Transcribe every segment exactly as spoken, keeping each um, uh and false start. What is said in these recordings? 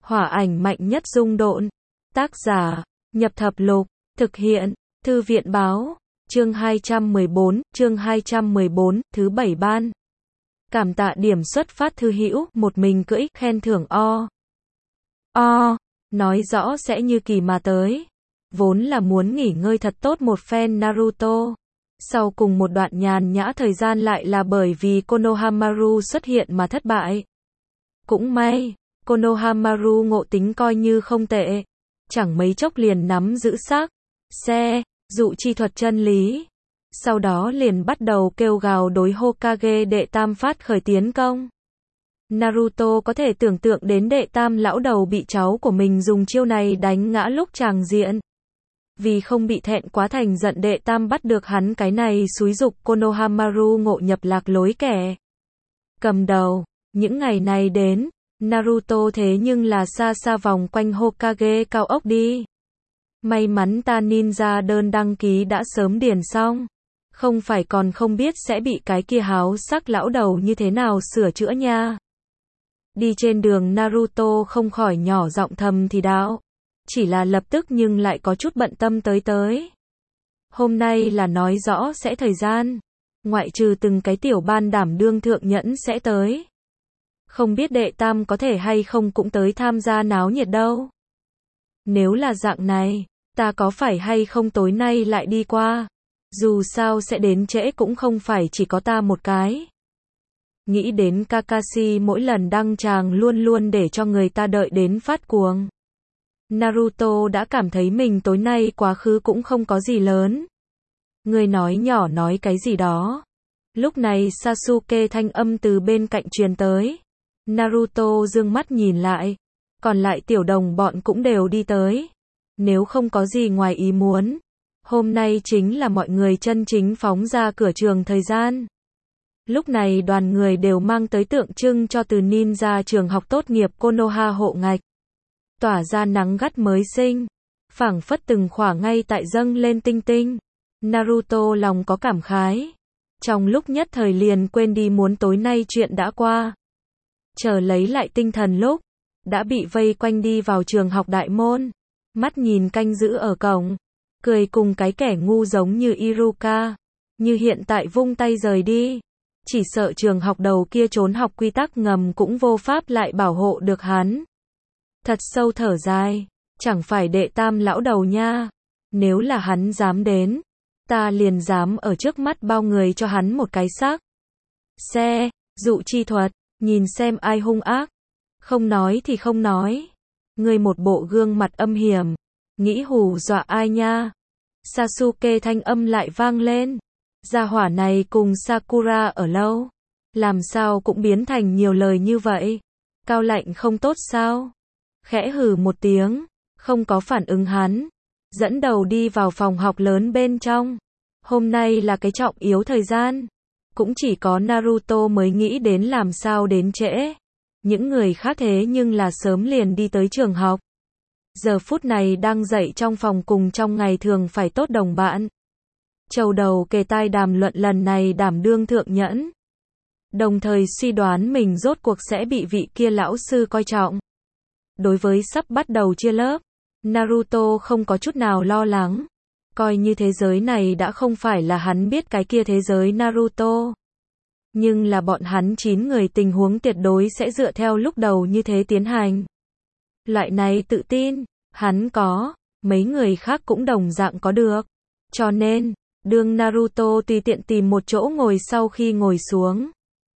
Hỏa ảnh mạnh nhất dung độn. Tác giả, Nhập Thập Lục. Thực hiện, Thư viện Báo. Chương hai trăm mười bốn, chương hai trăm mười bốn, thứ bảy ban. Cảm tạ điểm xuất phát thư hữu, một mình cưỡi, khen thưởng o. O, nói rõ sẽ như kỳ mà tới. Vốn là muốn nghỉ ngơi thật tốt một phen Naruto. Sau cùng một đoạn nhàn nhã thời gian lại là bởi vì Konohamaru xuất hiện mà thất bại. Cũng may, Konohamaru ngộ tính coi như không tệ. Chẳng mấy chốc liền nắm giữ xác, xe, dụ chi thuật chân lý. Sau đó liền bắt đầu kêu gào đối Hokage đệ tam phát khởi tiến công. Naruto có thể tưởng tượng đến đệ tam lão đầu bị cháu của mình dùng chiêu này đánh ngã lúc tràng diện. Vì không bị thẹn quá thành giận đệ tam bắt được hắn cái này xúi giục Konohamaru ngộ nhập lạc lối kẻ cầm đầu. Những ngày này đến, Naruto thế nhưng là xa xa vòng quanh Hokage cao ốc đi. May mắn ta ninja đơn đăng ký đã sớm điền xong. Không phải còn không biết sẽ bị cái kia háo sắc lão đầu như thế nào sửa chữa nha. Đi trên đường Naruto không khỏi nhỏ giọng thầm thì đạo. Chỉ là lập tức nhưng lại có chút bận tâm tới tới. Hôm nay là nói rõ sẽ thời gian. Ngoại trừ từng cái tiểu ban đảm đương thượng nhẫn sẽ tới. Không biết đệ tam có thể hay không cũng tới tham gia náo nhiệt đâu. Nếu là dạng này, ta có phải hay không tối nay lại đi qua. Dù sao sẽ đến trễ cũng không phải chỉ có ta một cái. Nghĩ đến Kakashi mỗi lần đăng tràng luôn luôn để cho người ta đợi đến phát cuồng. Naruto đã cảm thấy mình tối nay quá khứ cũng không có gì lớn. Người nói nhỏ nói cái gì đó. Lúc này Sasuke thanh âm từ bên cạnh truyền tới. Naruto dương mắt nhìn lại. Còn lại tiểu đồng bọn cũng đều đi tới. Nếu không có gì ngoài ý muốn. Hôm nay chính là mọi người chân chính phóng ra cửa trường thời gian. Lúc này đoàn người đều mang tới tượng trưng cho từ ninja trường học tốt nghiệp Konoha hộ ngạch. Tỏa ra nắng gắt mới sinh. Phảng phất từng khỏa ngay tại dâng lên tinh tinh. Naruto lòng có cảm khái. Trong lúc nhất thời liền quên đi muốn tối nay chuyện đã qua. Chờ lấy lại tinh thần lúc. Đã bị vây quanh đi vào trường học đại môn. Mắt nhìn canh giữ ở cổng. Cười cùng cái kẻ ngu giống như Iruka. Như hiện tại vung tay rời đi. Chỉ sợ trường học đầu kia trốn học quy tắc ngầm cũng vô pháp lại bảo hộ được hắn. Thật sâu thở dài. Chẳng phải đệ tam lão đầu nha. Nếu là hắn dám đến. Ta liền dám ở trước mắt bao người cho hắn một cái xác. Xe, dụ chi thuật. Nhìn xem ai hung ác. Không nói thì không nói. Ngươi một bộ gương mặt âm hiểm. Nghĩ hù dọa ai nha. Sasuke thanh âm lại vang lên. Gia hỏa này cùng Sakura ở lâu. Làm sao cũng biến thành nhiều lời như vậy. Cao lạnh không tốt sao? Khẽ hừ một tiếng. Không có phản ứng hắn. Dẫn đầu đi vào phòng học lớn bên trong. Hôm nay là cái trọng yếu thời gian. Cũng chỉ có Naruto mới nghĩ đến làm sao đến trễ. Những người khác thế nhưng là sớm liền đi tới trường học. Giờ phút này đang dạy trong phòng cùng trong ngày thường phải tốt đồng bạn. Chầu đầu kề tai đàm luận lần này đảm đương thượng nhẫn. Đồng thời suy đoán mình rốt cuộc sẽ bị vị kia lão sư coi trọng. Đối với sắp bắt đầu chia lớp, Naruto không có chút nào lo lắng. Coi như thế giới này đã không phải là hắn biết cái kia thế giới Naruto. Nhưng là bọn hắn chín người tình huống tuyệt đối sẽ dựa theo lúc đầu như thế tiến hành. Loại này tự tin, hắn có, mấy người khác cũng đồng dạng có được. Cho nên, đương Naruto tùy tiện tìm một chỗ ngồi sau khi ngồi xuống.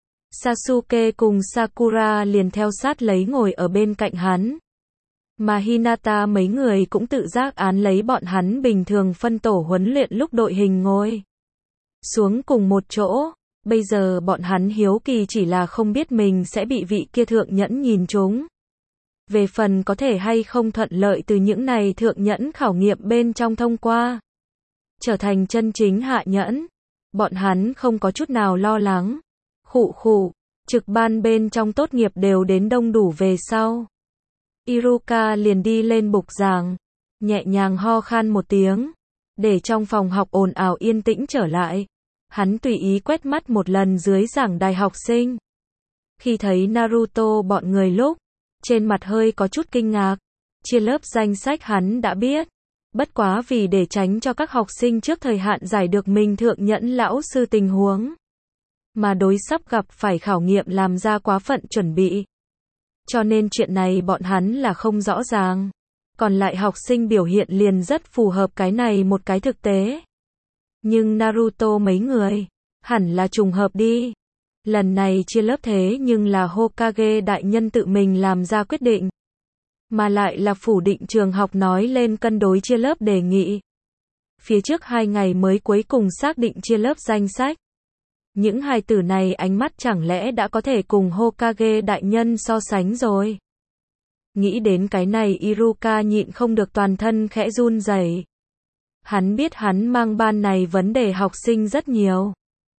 Sasuke cùng Sakura liền theo sát lấy ngồi ở bên cạnh hắn. Mà Hinata mấy người cũng tự giác án lấy bọn hắn bình thường phân tổ huấn luyện lúc đội hình ngồi xuống cùng một chỗ. Bây giờ bọn hắn hiếu kỳ chỉ là không biết mình sẽ bị vị kia thượng nhẫn nhìn trúng. Về phần có thể hay không thuận lợi từ những này thượng nhẫn khảo nghiệm bên trong thông qua. Trở thành chân chính hạ nhẫn. Bọn hắn không có chút nào lo lắng. Khụ khụ, trực ban bên trong tốt nghiệp đều đến đông đủ về sau. Iruka liền đi lên bục giảng. Nhẹ nhàng ho khan một tiếng. Để trong phòng học ồn ào yên tĩnh trở lại. Hắn tùy ý quét mắt một lần dưới giảng đài học sinh. Khi thấy Naruto bọn người lúc trên mặt hơi có chút kinh ngạc. Chia lớp danh sách hắn đã biết. Bất quá vì để tránh cho các học sinh trước thời hạn giải được mình thượng nhẫn lão sư tình huống. Mà đối sắp gặp phải khảo nghiệm làm ra quá phận chuẩn bị. Cho nên chuyện này bọn hắn là không rõ ràng. Còn lại học sinh biểu hiện liền rất phù hợp cái này một cái thực tế. Nhưng Naruto mấy người, hẳn là trùng hợp đi. Lần này chia lớp thế nhưng là Hokage đại nhân tự mình làm ra quyết định. Mà lại là phủ định trường học nói lên cân đối chia lớp đề nghị. Phía trước hai ngày mới cuối cùng xác định chia lớp danh sách. Những hài tử này ánh mắt chẳng lẽ đã có thể cùng Hokage đại nhân so sánh rồi. Nghĩ đến cái này Iruka nhịn không được toàn thân khẽ run rẩy. Hắn biết hắn mang ban này vấn đề học sinh rất nhiều.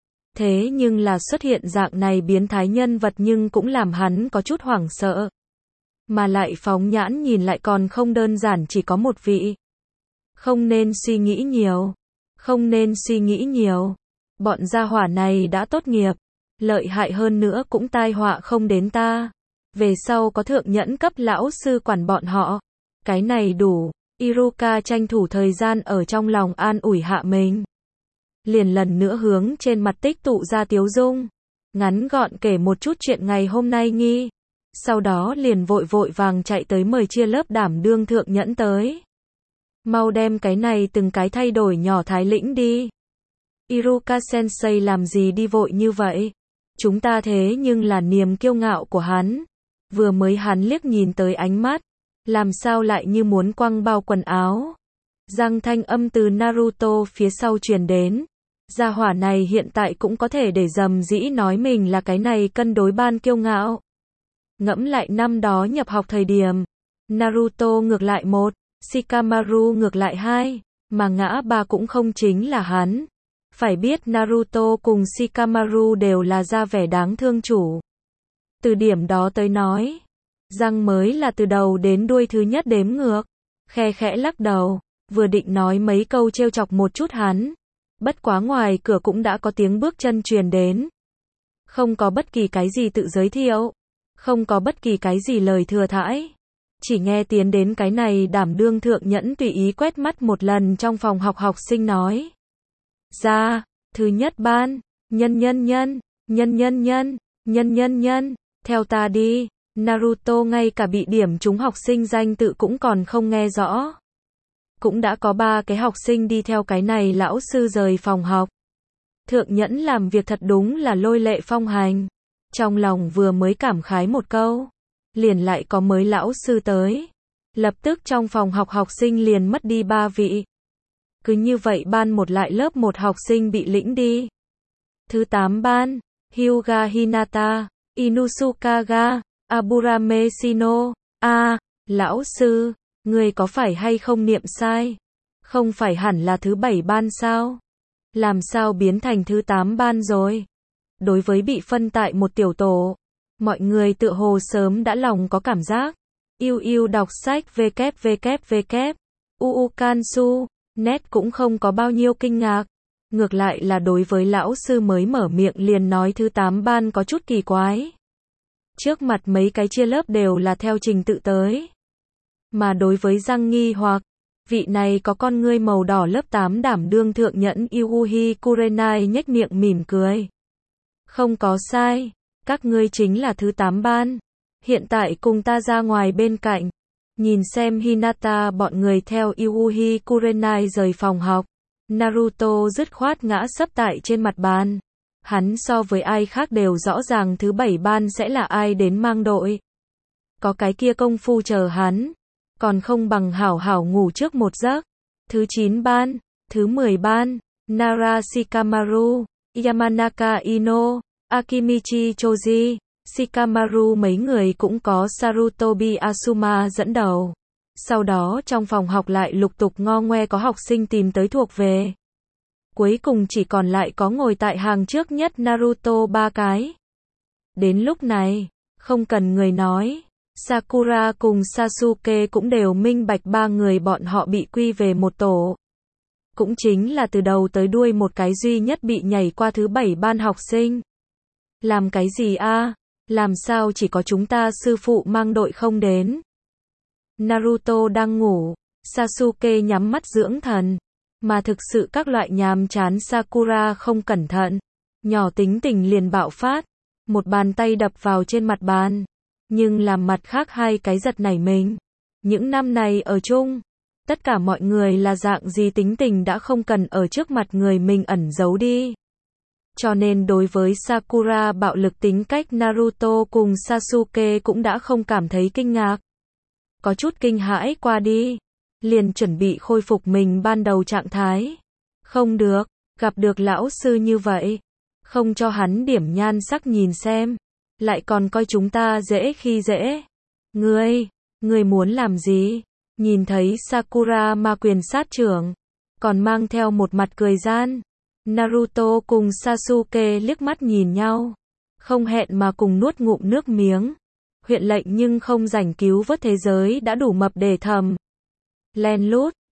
Thế nhưng là xuất hiện dạng này biến thái nhân vật nhưng cũng làm hắn có chút hoảng sợ. Mà lại phóng nhãn nhìn lại còn không đơn giản chỉ có một vị. Không nên suy nghĩ nhiều. Không nên suy nghĩ nhiều. Bọn gia hỏa này đã tốt nghiệp. Lợi hại hơn nữa cũng tai họa không đến ta. Về sau có thượng nhẫn cấp lão sư quản bọn họ. Cái này đủ. Iruka tranh thủ thời gian ở trong lòng an ủi hạ mình. Liền lần nữa hướng trên mặt tích tụ ra tiếu dung. Ngắn gọn kể một chút chuyện ngày hôm nay nghi. Sau đó liền vội vội vàng chạy tới mời chia lớp đảm đương thượng nhẫn tới. Mau đem cái này từng cái thay đổi nhỏ thái lĩnh đi. Iruka sensei làm gì đi vội như vậy? Chúng ta thế nhưng là niềm kiêu ngạo của hắn. Vừa mới hắn liếc nhìn tới ánh mắt. Làm sao lại như muốn quăng bao quần áo. Giang thanh âm từ Naruto phía sau truyền đến. Gia hỏa này hiện tại cũng có thể để dầm dĩ nói mình là cái này cân đối ban kiêu ngạo. Ngẫm lại năm đó nhập học thời điểm. Naruto ngược lại một, Shikamaru ngược lại hai, mà ngã ba cũng không chính là hắn. Phải biết Naruto cùng Shikamaru đều là ra vẻ đáng thương chủ. Từ điểm đó tới nói, Giang mới là từ đầu đến đuôi thứ nhất đếm ngược. Khe khẽ lắc đầu, vừa định nói mấy câu trêu chọc một chút hắn. Bất quá ngoài cửa cũng đã có tiếng bước chân truyền đến. Không có bất kỳ cái gì tự giới thiệu. Không có bất kỳ cái gì lời thừa thãi. Chỉ nghe tiến đến cái này đảm đương thượng nhẫn tùy ý quét mắt một lần trong phòng học học sinh nói. Ra, thứ nhất ban, nhân nhân nhân, nhân nhân nhân, nhân nhân nhân, theo ta đi. Naruto ngay cả bị điểm trúng học sinh danh tự cũng còn không nghe rõ. Cũng đã có ba cái học sinh đi theo cái này lão sư rời phòng học. Thượng nhẫn làm việc thật đúng là lôi lệ phong hành. Trong lòng vừa mới cảm khái một câu. Liền lại có mới lão sư tới. Lập tức trong phòng học học sinh liền mất đi ba vị. Cứ như vậy ban một lại lớp một học sinh bị lĩnh đi. Thứ tám ban, Hyuga Hinata, Inusukaga, Aburame Shino. A, à, lão sư, người có phải hay không niệm sai? Không phải hẳn là thứ bảy ban sao? Làm sao biến thành thứ tám ban rồi? Đối với bị phân tại một tiểu tổ, mọi người tựa hồ sớm đã lòng có cảm giác. Yêu yêu đọc sách www. Uu Kansu, net cũng không có bao nhiêu kinh ngạc. Ngược lại là đối với lão sư mới mở miệng liền nói thứ tám ban có chút kỳ quái. Trước mặt mấy cái chia lớp đều là theo trình tự tới. Mà đối với Giang nghi hoặc, vị này có con ngươi màu đỏ lớp tám đảm đương thượng nhẫn Yuuhi Kurenai nhếch miệng mỉm cười. Không có sai, các ngươi chính là thứ tám ban. Hiện tại cùng ta ra ngoài bên cạnh. Nhìn xem Hinata bọn người theo Yuuhi Kurenai rời phòng học. Naruto dứt khoát ngã sấp tại trên mặt bàn. Hắn so với ai khác đều rõ ràng thứ bảy ban sẽ là ai đến mang đội. Có cái kia công phu chờ hắn. Còn không bằng hảo hảo ngủ trước một giấc. Thứ chín ban, thứ mười ban, Nara Shikamaru, Yamanaka Ino, Akimichi Choji, Shikamaru mấy người cũng có Sarutobi Asuma dẫn đầu. Sau đó trong phòng học lại lục tục ngo ngoe có học sinh tìm tới thuộc về. Cuối cùng chỉ còn lại có ngồi tại hàng trước nhất Naruto ba cái. Đến lúc này, không cần người nói, Sakura cùng Sasuke cũng đều minh bạch ba người bọn họ bị quy về một tổ. Cũng chính là từ đầu tới đuôi một cái duy nhất bị nhảy qua thứ bảy ban học sinh. Làm cái gì a? Làm sao chỉ có chúng ta sư phụ mang đội không đến? Naruto đang ngủ, Sasuke nhắm mắt dưỡng thần. Mà thực sự các loại nhàm chán Sakura không cẩn thận. Nhỏ tính tình liền bạo phát. Một bàn tay đập vào trên mặt bàn. Nhưng làm mặt khác hai cái giật nảy mình. Những năm này ở chung, tất cả mọi người là dạng gì tính tình đã không cần ở trước mặt người mình ẩn giấu đi. Cho nên đối với Sakura bạo lực tính cách Naruto cùng Sasuke cũng đã không cảm thấy kinh ngạc. Có chút kinh hãi qua đi, liền chuẩn bị khôi phục mình ban đầu trạng thái. Không được, gặp được lão sư như vậy, không cho hắn điểm nhan sắc nhìn xem, lại còn coi chúng ta dễ khi dễ. Ngươi, ngươi muốn làm gì? Nhìn thấy Sakura ma quyền sát trưởng, còn mang theo một mặt cười gian. Naruto cùng Sasuke liếc mắt nhìn nhau, không hẹn mà cùng nuốt ngụm nước miếng. Huyện lệnh nhưng không rảnh cứu vớt thế giới đã đủ mập để thầm. Len lút,